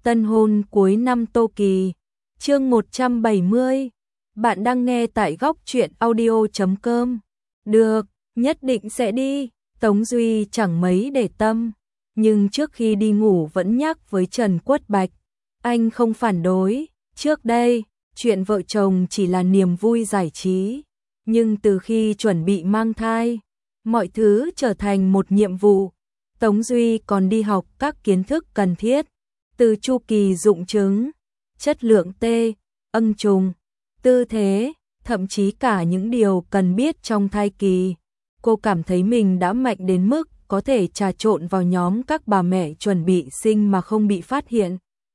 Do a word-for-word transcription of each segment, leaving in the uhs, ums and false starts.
Tân hôn cuối năm Tô Kỳ. Chương một trăm bảy mươi. Bạn đang nghe tại góc truyện audio chấm com. Được, nhất định sẽ đi. Tống Duy chẳng mấy để tâm, nhưng trước khi đi ngủ vẫn nhắc với Trần Quất Bạch. Anh không phản đối, trước đây, chuyện vợ chồng chỉ là niềm vui giải trí. Nhưng từ khi chuẩn bị mang thai, mọi thứ trở thành một nhiệm vụ. Tống Duy còn đi học các kiến thức cần thiết, từ chu kỳ dụng trứng, chất lượng T, ân trùng, tư thế, thậm chí cả những điều cần biết trong thai kỳ. Cô cảm thấy mình đã mạnh đến mức có thể trà trộn vào nhóm các bà mẹ chuẩn bị sinh mà không bị phát hiện.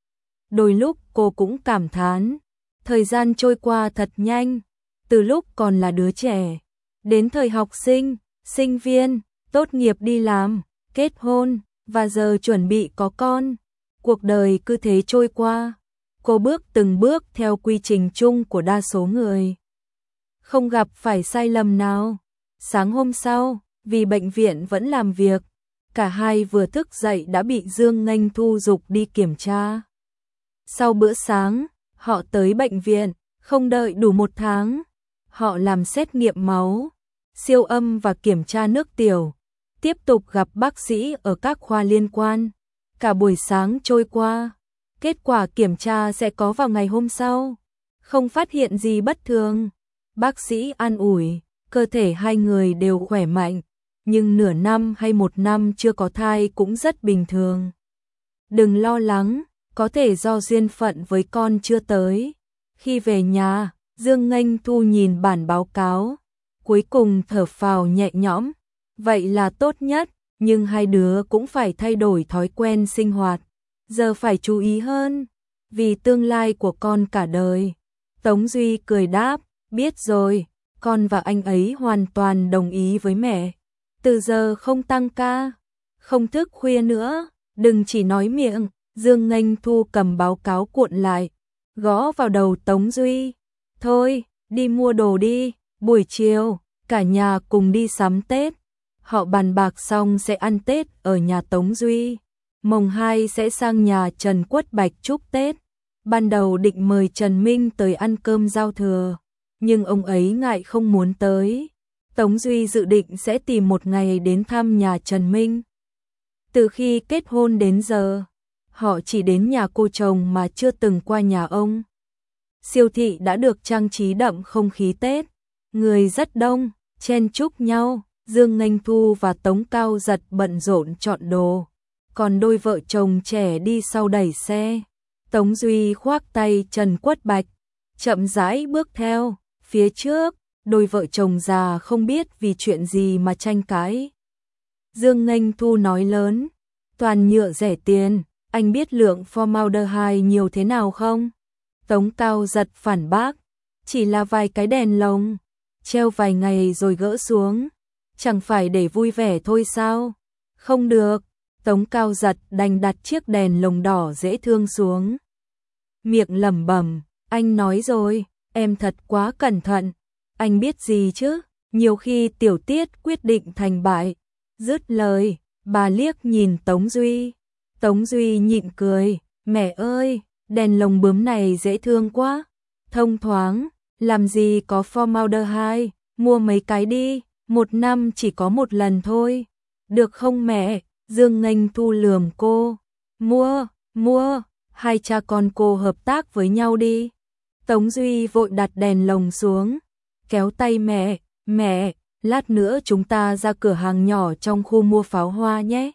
Đôi lúc cô cũng cảm thán, thời gian trôi qua thật nhanh, từ lúc còn là đứa trẻ, đến thời học sinh, sinh viên, tốt nghiệp đi làm, kết hôn, và giờ chuẩn bị có con. Cuộc đời cứ thế trôi qua, cô bước từng bước theo quy trình chung của đa số người, không gặp phải sai lầm nào. Sáng hôm sau, vì bệnh viện vẫn làm việc, cả hai vừa thức dậy đã bị Dương Nghênh Thu giục đi kiểm tra. Sau bữa sáng, họ tới bệnh viện, không đợi đủ một tháng. Họ làm xét nghiệm máu, siêu âm và kiểm tra nước tiểu, tiếp tục gặp bác sĩ ở các khoa liên quan. Cả buổi sáng trôi qua, kết quả kiểm tra sẽ có vào ngày hôm sau. Không phát hiện gì bất thường. Bác sĩ an ủi, cơ thể hai người đều khỏe mạnh, nhưng nửa năm hay một năm chưa có thai cũng rất bình thường. Đừng lo lắng, có thể do duyên phận với con chưa tới. Khi về nhà, Dương Nghênh Thu nhìn bản báo cáo, cuối cùng thở phào nhẹ nhõm. Vậy là tốt nhất, nhưng hai đứa cũng phải thay đổi thói quen sinh hoạt. Giờ phải chú ý hơn, vì tương lai của con cả đời. Tống Duy cười đáp, biết rồi, con và anh ấy hoàn toàn đồng ý với mẹ. Từ giờ không tăng ca, không thức khuya nữa, đừng chỉ nói miệng. Dương Nghênh Thu cầm báo cáo cuộn lại, gõ vào đầu Tống Duy. Thôi, đi mua đồ đi, buổi chiều, cả nhà cùng đi sắm Tết. Họ bàn bạc xong sẽ ăn Tết ở nhà Tống Duy. Mồng hai sẽ sang nhà Trần Quất Bạch chúc Tết. Ban đầu định mời Trần Minh tới ăn cơm giao thừa, nhưng ông ấy ngại không muốn tới. Tống Duy dự định sẽ tìm một ngày đến thăm nhà Trần Minh. Từ khi kết hôn đến giờ, họ chỉ đến nhà cô chồng mà chưa từng qua nhà ông. Siêu thị đã được trang trí đậm không khí Tết, người rất đông, chen chúc nhau. Dương Nghênh Thu và Tống Cao Giật bận rộn chọn đồ, còn đôi vợ chồng trẻ đi sau đẩy xe. Tống Duy khoác tay Trần Quất Bạch, chậm rãi bước theo. Phía trước, đôi vợ chồng già không biết vì chuyện gì mà tranh cãi. Dương Nghênh Thu nói lớn, toàn nhựa rẻ tiền, anh biết lượng formaldehyde nhiều thế nào không? Tống Cao Giật phản bác, chỉ là vài cái đèn lồng, treo vài ngày rồi gỡ xuống, chẳng phải để vui vẻ thôi sao? Không được. Tống Cao Giật đành đặt chiếc đèn lồng đỏ dễ thương xuống. Miệng lẩm bẩm, anh nói rồi, em thật quá cẩn thận. Anh biết gì chứ, nhiều khi tiểu tiết quyết định thành bại. Dứt lời, bà liếc nhìn Tống Duy. Tống Duy nhịn cười, mẹ ơi, đèn lồng bướm này dễ thương quá, thông thoáng, làm gì có formaldehyde, mua mấy cái đi, một năm chỉ có một lần thôi. Được không mẹ? Dương Nghênh Thu lườm cô. Mua, mua, hai cha con cô hợp tác với nhau đi. Tống Duy vội đặt đèn lồng xuống, kéo tay mẹ, mẹ, lát nữa chúng ta ra cửa hàng nhỏ trong khu mua pháo hoa nhé.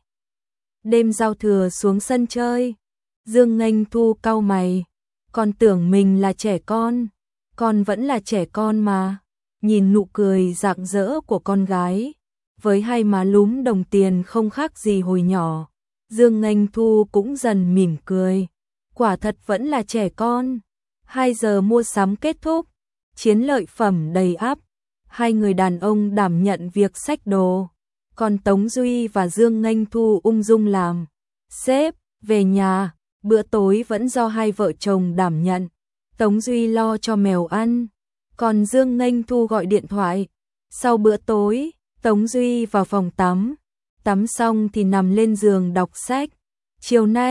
Đêm giao thừa xuống sân chơi. Dương Nghênh Thu cau mày, con tưởng mình là trẻ con, con vẫn là trẻ con mà. Nhìn nụ cười rạng rỡ của con gái, với hai má lúm đồng tiền không khác gì hồi nhỏ, Dương Nghênh Thu cũng dần mỉm cười. Quả thật vẫn là trẻ con. Hai giờ mua sắm kết thúc, chiến lợi phẩm đầy ắp. Hai người đàn ông đảm nhận việc xách đồ, còn Tống Duy và Dương Nghênh Thu ung dung làm. Sếp, về nhà, bữa tối vẫn do hai vợ chồng đảm nhận. Tống Duy lo cho mèo ăn, còn Dương Nghênh Thu gọi điện thoại. Sau bữa tối, Tống Duy vào phòng tắm, tắm xong thì nằm lên giường đọc sách. Chiều nay,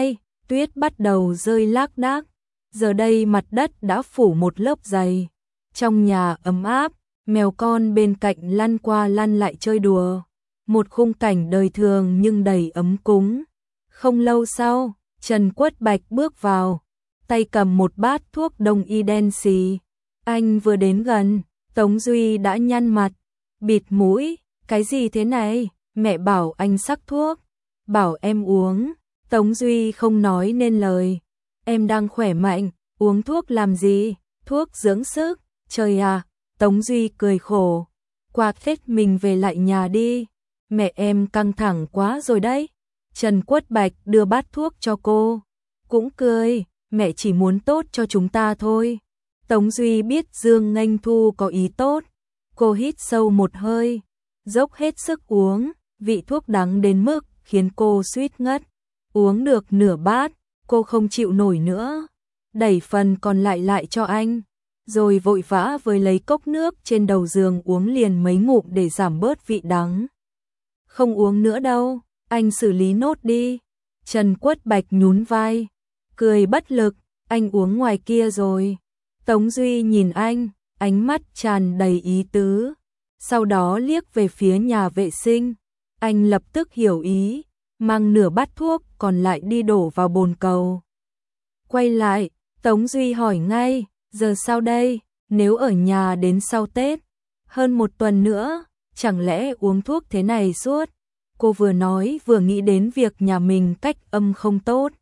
tuyết bắt đầu rơi lác đác. Giờ đây mặt đất đã phủ một lớp dày. Trong nhà ấm áp, mèo con bên cạnh lăn qua lăn lại chơi đùa. Một khung cảnh đời thường nhưng đầy ấm cúng. Không lâu sau, Trần Quất Bạch bước vào, tay cầm một bát thuốc đông y đen xì. Anh vừa đến gần, Tống Duy đã nhăn mặt, bịt mũi, cái gì thế này, mẹ bảo anh sắc thuốc, bảo em uống. Tống Duy không nói nên lời, em đang khỏe mạnh, uống thuốc làm gì, thuốc dưỡng sức, trời à, Tống Duy cười khổ, qua Tết mình về lại nhà đi, mẹ em căng thẳng quá rồi đấy. Trần Quất Bạch đưa bát thuốc cho cô, cũng cười, mẹ chỉ muốn tốt cho chúng ta thôi. Tống Duy biết Dương Nghênh Thu có ý tốt, cô hít sâu một hơi, dốc hết sức uống, vị thuốc đắng đến mức khiến cô suýt ngất. Uống được nửa bát, cô không chịu nổi nữa, đẩy phần còn lại lại cho anh, rồi vội vã với lấy cốc nước trên đầu giường uống liền mấy ngụm để giảm bớt vị đắng. Không uống nữa đâu, anh xử lý nốt đi. Trần Quất Bạch nhún vai, cười bất lực, anh uống ngoài kia rồi. Tống Duy nhìn anh, ánh mắt tràn đầy ý tứ, sau đó liếc về phía nhà vệ sinh. Anh lập tức hiểu ý, mang nửa bát thuốc còn lại đi đổ vào bồn cầu. Quay lại, Tống Duy hỏi ngay, giờ sao đây, nếu ở nhà đến sau Tết, hơn một tuần nữa, chẳng lẽ uống thuốc thế này suốt? Cô vừa nói vừa nghĩ đến việc nhà mình cách âm không tốt.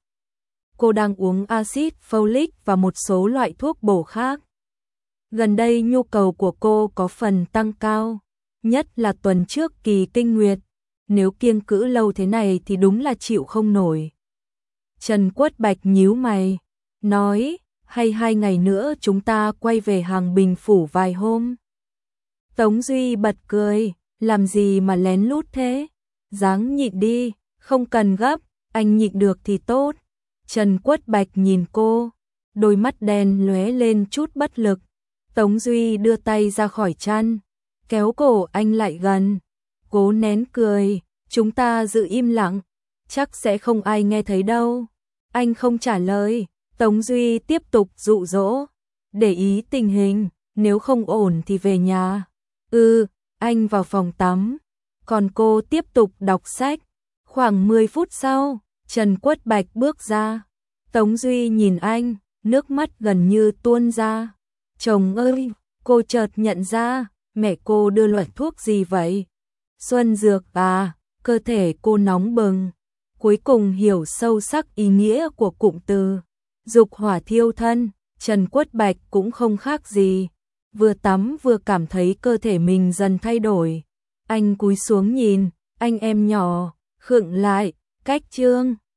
Cô đang uống axit folic và một số loại thuốc bổ khác. Gần đây nhu cầu của cô có phần tăng cao, nhất là tuần trước kỳ kinh nguyệt. Nếu kiêng cữ lâu thế này thì đúng là chịu không nổi. Trần Quất Bạch nhíu mày, nói, hay hai ngày nữa chúng ta quay về Hàng Bình Phủ vài hôm. Tống Duy bật cười, làm gì mà lén lút thế? Ráng nhịn đi, không cần gấp, anh nhịn được thì tốt. Trần Quất Bạch nhìn cô, đôi mắt đen lóe lên chút bất lực. Tống Duy đưa tay ra khỏi chăn, kéo cổ anh lại gần, cố nén cười, chúng ta giữ im lặng, chắc sẽ không ai nghe thấy đâu. Anh không trả lời, Tống Duy tiếp tục dụ dỗ, để ý tình hình, nếu không ổn thì về nhà. Ừ, anh vào phòng tắm, còn cô tiếp tục đọc sách. Khoảng mười phút sau, Trần Quất Bạch bước ra, Tống Duy nhìn anh, nước mắt gần như tuôn ra. Chồng ơi, cô chợt nhận ra, mẹ cô đưa loại thuốc gì vậy? Xuân dược à, cơ thể cô nóng bừng. Cuối cùng hiểu sâu sắc ý nghĩa của cụm từ dục hỏa thiêu thân. Trần Quất Bạch cũng không khác gì, vừa tắm vừa cảm thấy cơ thể mình dần thay đổi. Anh cúi xuống nhìn, anh em nhỏ, khựng lại, cách chương.